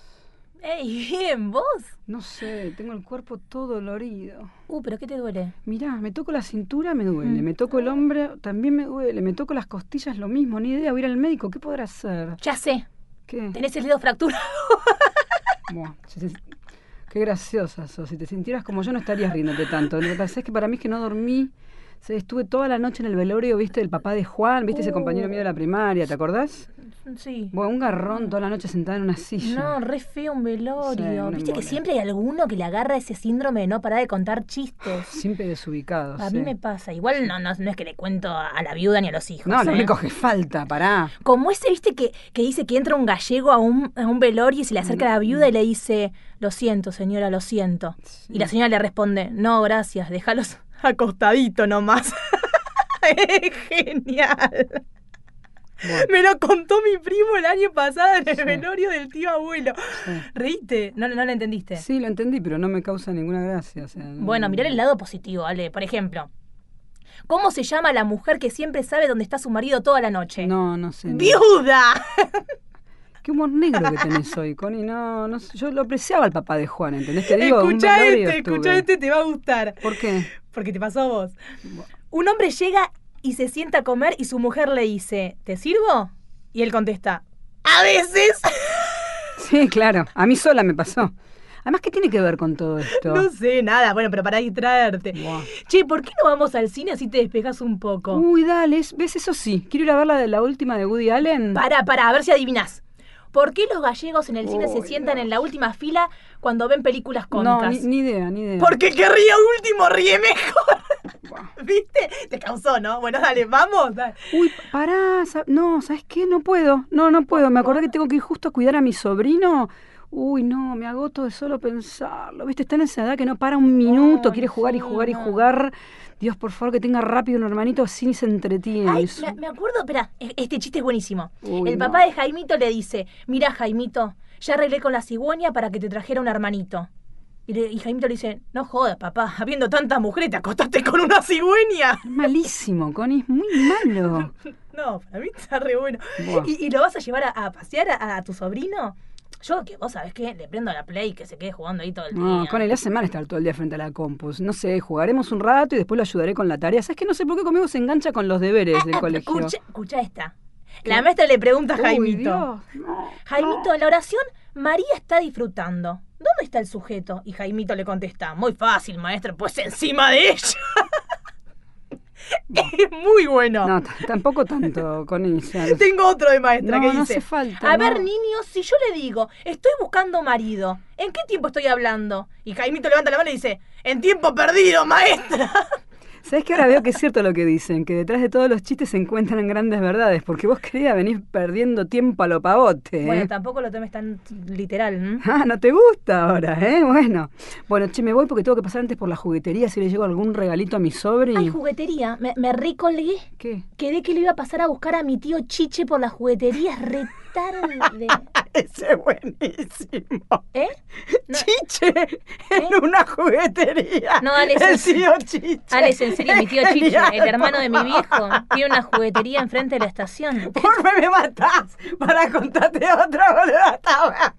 ¡Ey, bien! ¿Vos? No sé, tengo el cuerpo todo dolorido. Uh, ¿pero qué te duele? Mirá, me toco la cintura, me duele. Mm. Me toco el hombro, también me duele. Me toco las costillas, lo mismo. Ni idea, voy a ir al médico. ¿Qué podrá hacer? Ya sé. ¿Qué? Tenés el dedo fracturado. Buah, si te- qué graciosa sos. Si te sintieras como yo no estarías riéndote tanto. Lo que pasa es que para mí es que no dormí. Se estuve toda la noche en el velorio, ¿viste? El papá de Juan, ¿viste? Ese Uh. compañero mío de la primaria, ¿te acordás? Sí. Bueno, un garrón toda la noche sentada en una silla. No, re feo un velorio. Sí, una Viste que embole. siempre hay alguno que le agarra ese síndrome de no parar de contar chistes. Siempre desubicados. A sí. mí me pasa. Igual no, no, no es que le cuento a, a la viuda ni a los hijos. No, lo ¿eh? único que falta, pará. Como ese, viste, que, que dice que entra un gallego a un, a un velorio y se le acerca a la viuda y le dice, lo siento, señora, lo siento. Sí. Y la señora le responde, no, gracias, déjalos acostadito nomás. Es genial. Bueno. Me lo contó mi primo el año pasado en el Sí. velorio del tío abuelo. Sí. ¿Reíste? No, no lo entendiste. Sí, lo entendí, pero no me causa ninguna gracia. O sea, no- Bueno, mirar el lado positivo, Ale. Por ejemplo, ¿cómo se llama la mujer que siempre sabe dónde está su marido toda la noche? No, no sé. no. ¡Viuda! Qué humor negro que tenés hoy, Connie. No, no sé, yo lo apreciaba al papá de Juan, ¿entendés? Te digo, un Escucha velorio este, estuve. escucha este, te va a gustar. ¿Por qué? Porque te pasó a vos. Un hombre llega y se sienta a comer y su mujer le dice, ¿te sirvo? Y él contesta, ¡a veces! Sí, claro. A mí sola me pasó. Además, ¿qué tiene que ver con todo esto? No sé, nada. Bueno, pero para distraerte. Buah. Che, ¿por qué no vamos al cine así te despejas un poco? Uy, dale, es- ¿ves? Eso sí. Quiero ir a ver la de la última de Woody Allen. Para, para, a ver si adivinás. ¿Por qué los gallegos en el cine se Uy, sientan no. en la última fila cuando ven películas No, cómicas? ni, ni idea, ni idea. Porque el que ríe último ríe mejor. ¿Viste? Te causó, ¿no? Bueno, dale, vamos. Dale. Uy, pará. sa- No, ¿sabes qué? No puedo. No, no puedo. Me acordé que tengo que ir justo a cuidar a mi sobrino. Uy, no, me agoto de solo pensarlo. ¿Viste? Está en esa edad que no para un minuto. Ay, quiere jugar y sí, jugar y no. jugar. Dios, por favor, que tenga rápido un hermanito así se entretiene. Ay, Es- me, me acuerdo, espera, e- este chiste es buenísimo. Uy, el no. papá de Jaimito le dice, mira Jaimito, ya arreglé con la cigüeña para que te trajera un hermanito. Y, le- y Jaimito le dice, no jodas, papá, habiendo tantas mujeres te acostaste con una cigüeña. Es malísimo, Connie, es muy malo. No, para mí está re bueno. Buah. ¿Y, y lo vas a llevar a, a pasear a, a tu sobrino? Yo, que vos sabés qué, le prendo la play y que se quede jugando ahí todo el día. No, Connie, le hace mal estar todo el día frente a la compus. No sé, jugaremos un rato y después lo ayudaré con la tarea. ¿Sabes que no sé por qué conmigo se engancha con los deberes del colegio? Escucha, escucha esta. La maestra le pregunta a Uy, Jaimito. Dios, no, Jaimito, en la oración, María está disfrutando. ¿Dónde está el sujeto? Y Jaimito le contesta, muy fácil, maestra, pues encima de ella. Es muy bueno. No, t- tampoco tanto, Connie. o sea, Tengo otro de maestra No, que no dice, hace falta, a no. ver, niños, si yo le digo, estoy buscando marido, ¿en qué tiempo estoy hablando? Y Jaimito levanta la mano y dice, en tiempo perdido, maestra. ¿Sabes que ahora veo que es cierto lo que dicen? Que detrás de todos los chistes se encuentran grandes verdades, porque vos querías venir perdiendo tiempo a lo pavote. ¿eh? Bueno, tampoco lo tomes tan literal, ¿m? Ah, no te gusta ahora, ¿eh? Bueno. Bueno, che, me voy porque tengo que pasar antes por la juguetería si le llevo algún regalito a mi sobri. Ay, juguetería, me, me recolgué. ¿Qué? Quedé que le iba a pasar a buscar a mi tío Chiche por la juguetería, es re tarde. Ese es buenísimo. ¿Eh? No. Chiche en una juguetería. No, Alex, el en- tío Chiche. Alex, en serio, mi tío Es Chiche, genial. el hermano de mi viejo, tiene una juguetería enfrente de la estación. Por me matás para contarte otra, boludo. Está-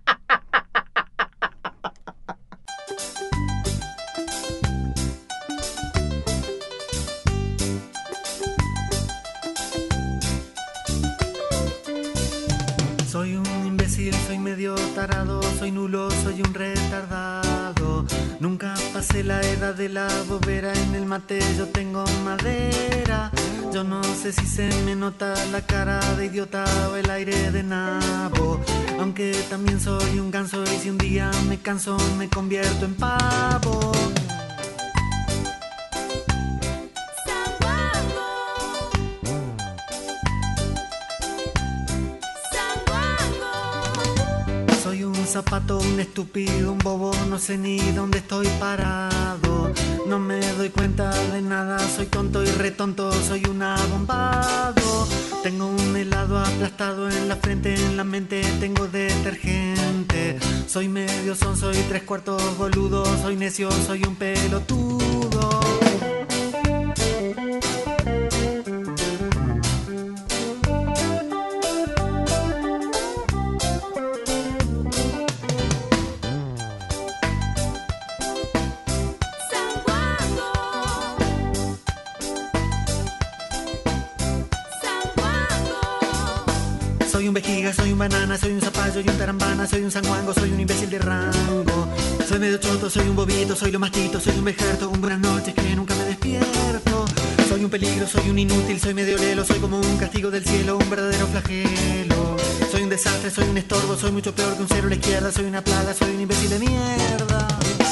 Soy un imbécil, soy medio tarado, soy nulo, soy un retardado. Nunca pasé la edad de la bobera, en el mate yo tengo madera. Yo no sé si se me nota la cara de idiota o el aire de nabo. Aunque también soy un ganso y si un día me canso me convierto en pavo. Soy un zapato, un estúpido, un bobo, no sé ni dónde estoy parado. No me doy cuenta de nada, soy tonto y retonto, soy un abombado. Tengo un helado aplastado en la frente, en la mente tengo detergente. Soy medio son, soy tres cuartos boludo, soy necio, soy un pelotudo. Soy un vejiga, soy un banana, soy un zapallo y un tarambana, soy un sanguango, soy un imbécil de rango. Soy medio choto, soy un bobito, soy lo mastito, soy un vejerto, un buenas noches que nunca me despierto. Soy un peligro, soy un inútil, soy medio lelo, soy como un castigo del cielo, un verdadero flagelo. Soy un desastre, soy un estorbo, soy mucho peor que un cero a la izquierda, soy una plaga, soy un imbécil de mierda.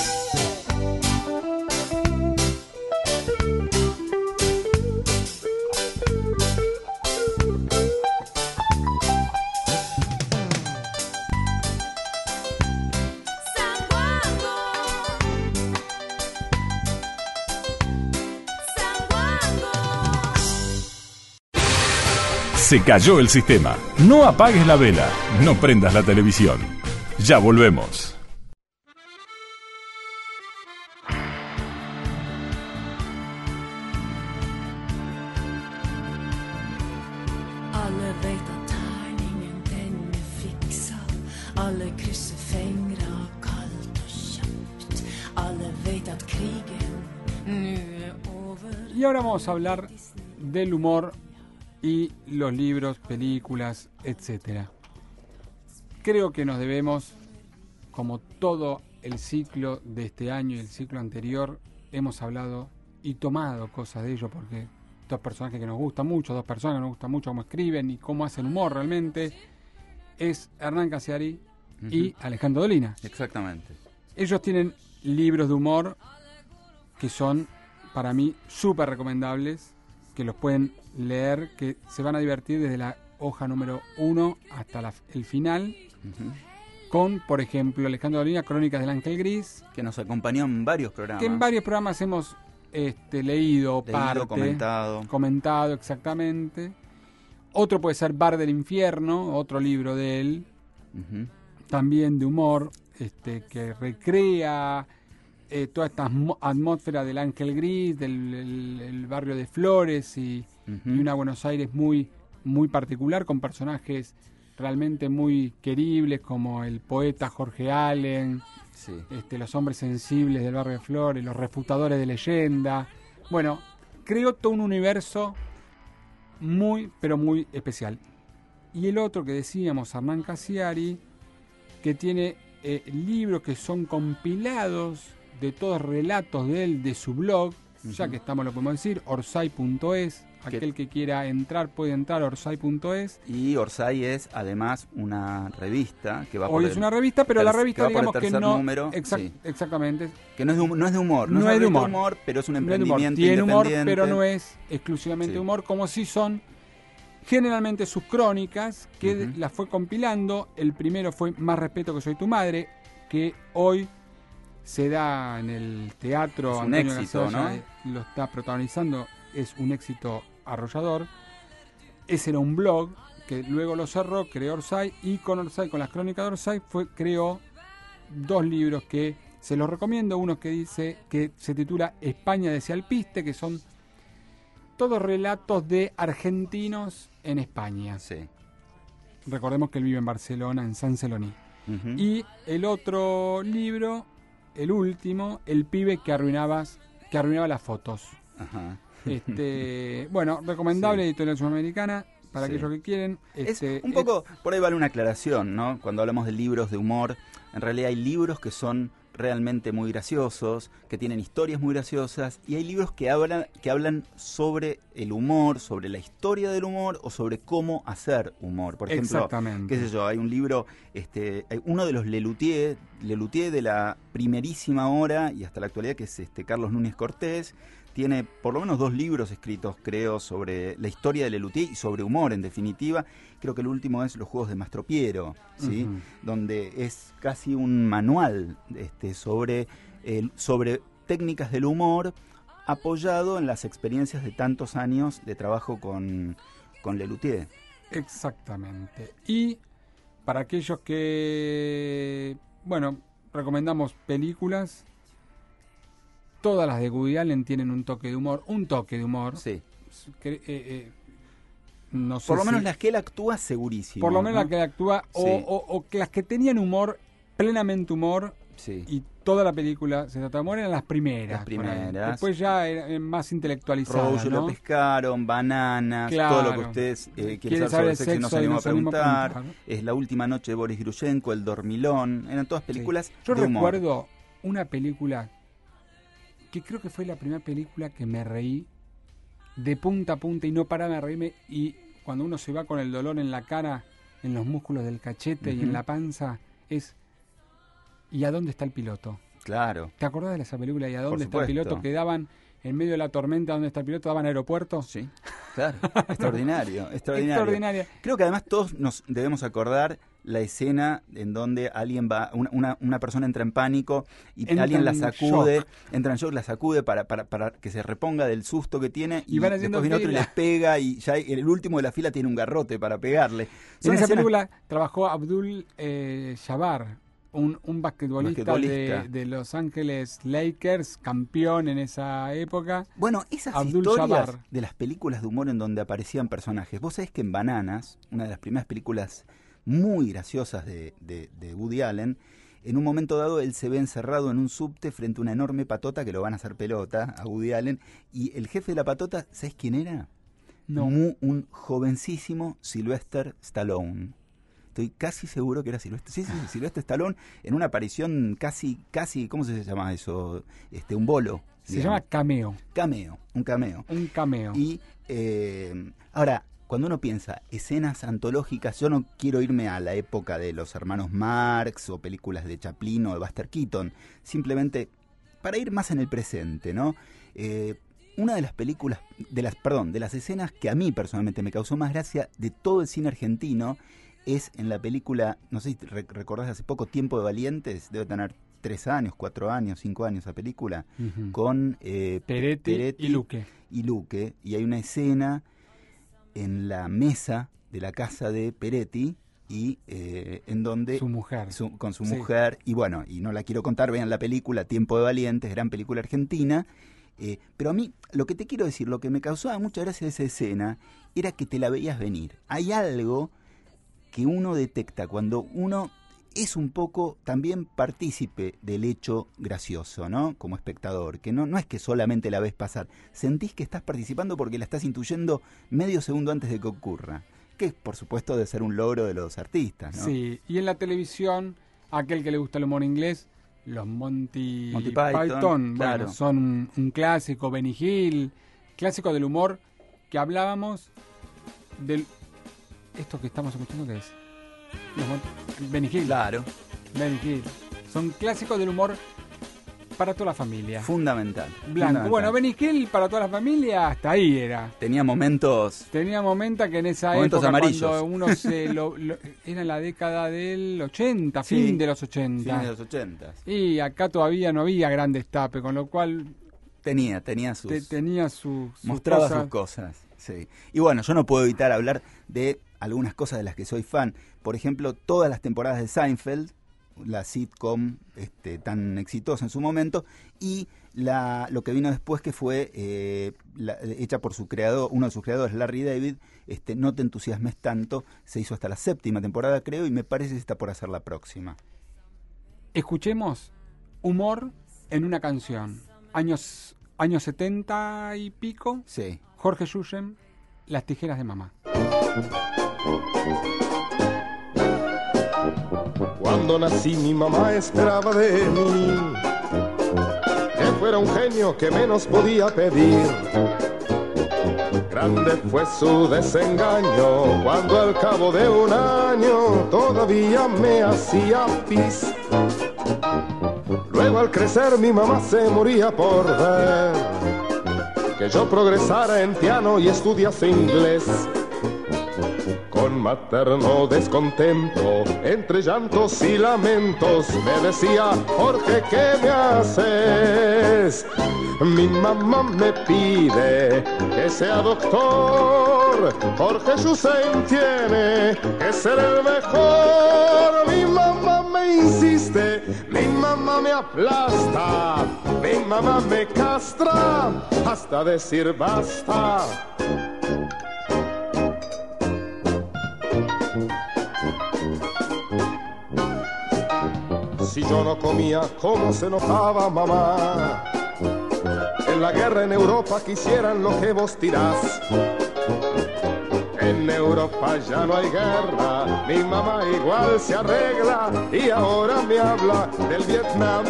Se cayó el sistema. No apagues la vela. No prendas la televisión. Ya volvemos. Alle vet at terningen den er fiksa. Alle krysser fingre kaldt og kjapt. Alle vet at krigen nu er over. Y ahora vamos a hablar del humor y los libros, películas, etcétera. Creo que nos debemos, como todo el ciclo de este año y el ciclo anterior, hemos hablado y tomado cosas de ello, porque dos personajes que nos gustan mucho, dos personas que nos gustan mucho cómo escriben y cómo hacen humor realmente, es Hernán Casiari uh-huh. y Alejandro Dolina. Exactamente. Ellos tienen libros de humor que son, para mí, súper recomendables, que los pueden leer, que se van a divertir desde la hoja número uno hasta la, el final, uh-huh. con, por ejemplo, Alejandro Dolina, Crónicas del Ángel Gris, que nos acompañó en varios programas. Que en varios programas hemos este, leído, leído parte, comentado. Comentado, exactamente. Otro puede ser Bar del Infierno, otro libro de él, uh-huh. también de humor, este, que recrea eh, toda esta atmósfera del Ángel Gris, del el, el barrio de Flores y, uh-huh. y una Buenos Aires muy, muy particular, con personajes realmente muy queribles como el poeta Jorge Allen, sí. este, los hombres sensibles del barrio de Flores, los refutadores de leyenda. Bueno, creó todo un universo muy, pero muy especial. Y el otro que decíamos, Hernán Casiari, que tiene eh, libros que son compilados de todos relatos de él, de su blog, uh-huh. ya que estamos, lo podemos decir, orsay punto es. Aquel que quiera entrar puede entrar a orsay punto es. Y Orsay es además una revista que va por Hoy el, es una revista, pero ter- la revista que digamos que no número, exact, sí. exactamente. Que no es de, no es de humor, no, no es de humor. humor, pero es un no emprendimiento Tiene humor, independiente. pero no es exclusivamente sí. humor, como si son generalmente sus crónicas, que uh-huh. las fue compilando. El primero fue Más respeto que soy tu madre, que hoy se da en el teatro. Es un Antonio éxito, Gasalla, ¿no? Lo está protagonizando, es un éxito arrollador. Ese era un blog que luego lo cerró, creó Orsay, y con Orsay, con las crónicas de Orsay, fue, creó dos libros que se los recomiendo. Uno que dice, que se titula España de Alpiste, que son todos relatos de argentinos en España. Sí. Recordemos que él vive en Barcelona, en San Celoní. Uh-huh. Y el otro libro, el último, El pibe que arruinaba, que arruinaba las fotos. Ajá. Este, bueno, recomendable, sí. Editorial Sudamericana, para sí. aquellos que quieren. Este, es un poco, es, por ahí vale una aclaración, ¿no? Cuando hablamos de libros de humor, en realidad hay libros que son realmente muy graciosos, que tienen historias muy graciosas, y hay libros que hablan, que hablan sobre el humor, sobre la historia del humor o sobre cómo hacer humor. Por ejemplo, qué sé yo, hay un libro, este, hay uno de los Lelutier, Lelutier de la primerísima hora y hasta la actualidad, que es este Carlos Núñez Cortés. Tiene por lo menos dos libros escritos, creo, sobre la historia de Lelutier y sobre humor, en definitiva. Creo que el último es Los Juegos de Mastropiero, ¿sí? Uh-huh. Donde es casi un manual este, sobre, el, sobre técnicas del humor, apoyado en las experiencias de tantos años de trabajo con, con Lelutier. Exactamente. Y para aquellos que, bueno, recomendamos películas. Todas las de Woody Allen tienen un toque de humor, un toque de humor. Sí. Que, eh, eh, no sé por lo si, menos las que él actúa, segurísimo. Por lo menos ¿no? las que él actúa, o, sí. o, o las que tenían humor, plenamente humor, sí. y toda la película se trata de humor, eran las primeras. Las primeras. Después ya eran más intelectualizadas, Rollo ¿no? Lo pescaron, Bananas, claro. todo lo que ustedes eh, quieren saber sobre el sexo y no se animó a preguntar. preguntar ¿no? Es La última noche de Boris Grushenko, El dormilón, eran todas películas sí. Yo de humor. recuerdo una película que creo que fue la primera película que me reí de punta a punta y no paraba de reírme, y cuando uno se va con el dolor en la cara, en los músculos del cachete uh-huh. y en la panza, es ¿y a dónde está el piloto? Claro. ¿Te acordás de esa película ¿y a dónde está el piloto? Que daban en medio de la tormenta, ¿dónde está el piloto? ¿Daban aeropuerto? Sí, claro. extraordinario, extraordinario. Extraordinaria. Creo que además todos nos debemos acordar la escena en donde alguien va, una, una, una persona entra en pánico y entra alguien la sacude, shock. entra en shock, la sacude para, para, para que se reponga del susto que tiene, y, y van después viene otro y les pega, y ya el último de la fila tiene un garrote para pegarle. Son en esa escenas... película trabajó Abdul eh, Jabbar, un, un basquetbolista, basquetbolista. De, de Los Ángeles Lakers, campeón en esa época. Bueno, esas Abdul historias Jabbar. De las películas de humor en donde aparecían personajes. Vos sabés que en Bananas, una de las primeras películas muy graciosas de, de, de Woody Allen, en un momento dado él se ve encerrado en un subte frente a una enorme patota que lo van a hacer pelota a Woody Allen, y el jefe de la patota, ¿sabés quién era? No. Muy, un jovencísimo Sylvester Stallone. Estoy casi seguro que era Sylvester, sí, sí, Sylvester Stallone, en una aparición casi, casi, ¿cómo se llama eso? Este, un bolo. Se digamos. llama cameo. Cameo, un cameo. Un cameo. Y eh, ahora, cuando uno piensa escenas antológicas, yo no quiero irme a la época de los hermanos Marx o películas de Chaplin o de Buster Keaton, simplemente para ir más en el presente, ¿no? Eh, una de las películas, de las, perdón, de las escenas que a mí personalmente me causó más gracia de todo el cine argentino es en la película, no sé si recordás hace poco, Tiempo de Valientes, debe tener tres años, cuatro años, cinco años esa película, uh-huh. con eh, Peretti, Peretti y Luque. Y Luque, y hay una escena en la mesa de la casa de Peretti y eh, en donde su mujer su, con su sí. mujer, y bueno, y no la quiero contar, vean la película Tiempo de Valientes, gran película argentina, eh, pero a mí lo que te quiero decir, lo que me causaba mucha gracia de esa escena era que te la veías venir. Hay algo que uno detecta cuando uno es un poco también partícipe del hecho gracioso, ¿no? Como espectador, que no, no es que solamente la ves pasar, sentís que estás participando porque la estás intuyendo medio segundo antes de que ocurra, que por supuesto debe ser un logro de los artistas, ¿no? Sí, y en la televisión, aquel que le gusta el humor inglés, los Monty, Monty Python, Python claro. Bueno, son un, un clásico, Benny Hill, clásico del humor, que hablábamos del... ¿Esto que estamos escuchando qué es? Los Benny Hill. Claro. Benny Hill. Son clásicos del humor para toda la familia. Fundamental. Blanco. Fundamental. Bueno, Benny Hill para toda la familia, hasta ahí era. Tenía momentos... Tenía momentos que en esa momentos época, amarillos. cuando uno se... Lo, lo, era en la década del ochenta, sí, fin de los ochenta. Fin de los ochenta. Y acá todavía no había gran destape, con lo cual... Tenía, tenía sus... Te, tenía su, sus mostraba cosas. sus cosas, sí. Y bueno, yo no puedo evitar hablar de algunas cosas de las que soy fan. Por ejemplo, todas las temporadas de Seinfeld, la sitcom este, tan exitosa en su momento, y la, lo que vino después, que fue eh, la, hecha por su creador, uno de sus creadores, Larry David, este, No te entusiasmes tanto, se hizo hasta la séptima temporada, creo, y me parece que está por hacer la próxima. Escuchemos humor en una canción. Años, años setenta y pico. Sí. Jorge Yushem, Las tijeras de mamá. Cuando nací mi mamá esperaba de mí que fuera un genio que menos podía pedir. Grande fue su desengaño cuando al cabo de un año todavía me hacía pis. Luego al crecer mi mamá se moría por ver que yo progresara en piano y estudiase inglés. Con materno descontento, entre llantos y lamentos, me decía: Jorge, ¿qué me haces? Mi mamá me pide que sea doctor, Jorge Yusem tiene que ser el mejor. Mi mamá me insiste, mi mamá me aplasta, mi mamá me castra, hasta decir basta. Si yo no comía, ¿cómo se enojaba mamá? En la guerra en Europa quisieran lo que vos tirás. En Europa ya no hay guerra, mi mamá igual se arregla y ahora me habla del Vietnam.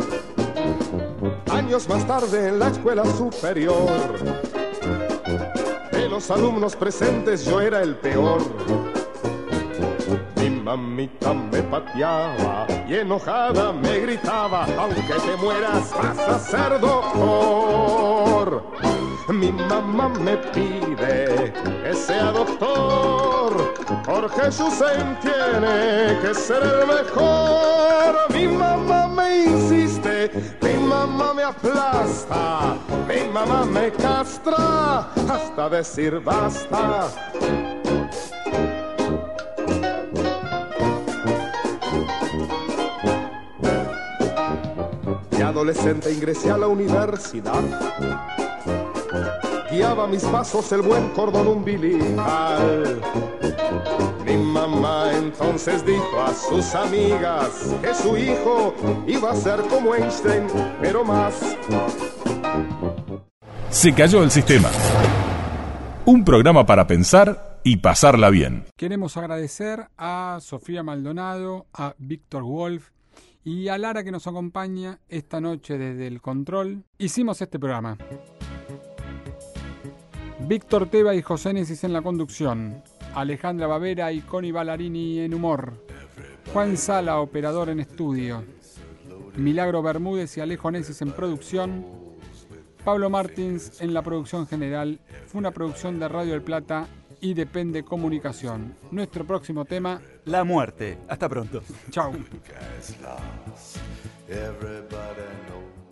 Años más tarde en la escuela superior, de los alumnos presentes yo era el peor. Mi mamita me pateaba y enojada me gritaba: aunque te mueras vas a ser doctor. Mi mamá me pide que sea doctor, Jorge Yusem tiene que ser el mejor. Mi mamá me insiste, mi mamá me aplasta, mi mamá me castra, hasta decir basta. De adolescente ingresé a la universidad, guiaba mis pasos el buen cordón umbilical. Mi mamá entonces dijo a sus amigas que su hijo iba a ser como Einstein, pero más. Se cayó el sistema. Un programa para pensar y pasarla bien. Queremos agradecer a Sofía Maldonado, a Víctor Wolf y a Lara, que nos acompaña esta noche desde el control. Hicimos este programa. Víctor Teba y José Nesis en la conducción. Alejandra Bavera y Connie Ballarini en humor. Juan Sala, operador en estudio. Milagro Bermúdez y Alejo Nesis en producción. Pablo Martins en la producción general. Fue una producción de Radio del Plata y Depende Comunicación. Nuestro próximo tema: la muerte. Hasta pronto. Chao. Everybody knows